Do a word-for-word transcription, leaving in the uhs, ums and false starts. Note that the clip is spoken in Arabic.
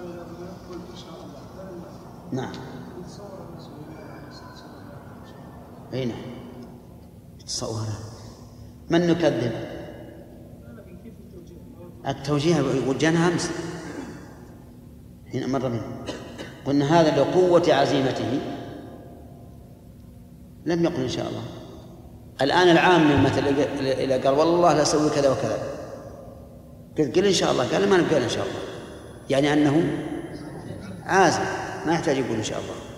نعم. أي نعم. تصورها من نكذب؟ التوجيه وجهنا أمس حين مر منه قلنا هذا لقوة عزيمته لم يقل إن شاء الله. الآن العام مثلا إذا قال والله لا أسوي كذا وكذا قلت قل إن شاء الله، قال ما نقول إن شاء الله، يعني أنه عازم ما يحتاج يقول إن شاء الله.